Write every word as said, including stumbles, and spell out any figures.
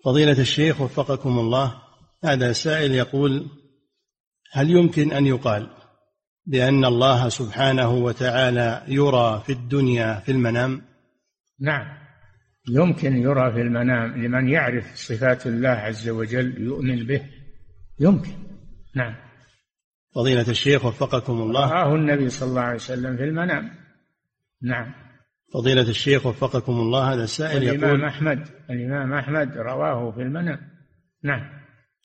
فضيلة الشيخ وفقكم الله، هذا سائل يقول: هل يمكن أن يقال بأن الله سبحانه وتعالى يرى في الدنيا في المنام؟ نعم، يمكن يرى في المنام لمن يعرف صفات الله عز وجل يؤمن به، يمكن. نعم. فضيلة الشيخ وفقكم الله، رآه النبي صلى الله عليه وسلم في المنام. نعم. فضيلة الشيخ وفقكم الله، هذا السائل يقول: الإمام أحمد الإمام أحمد رواه في المنام. نعم.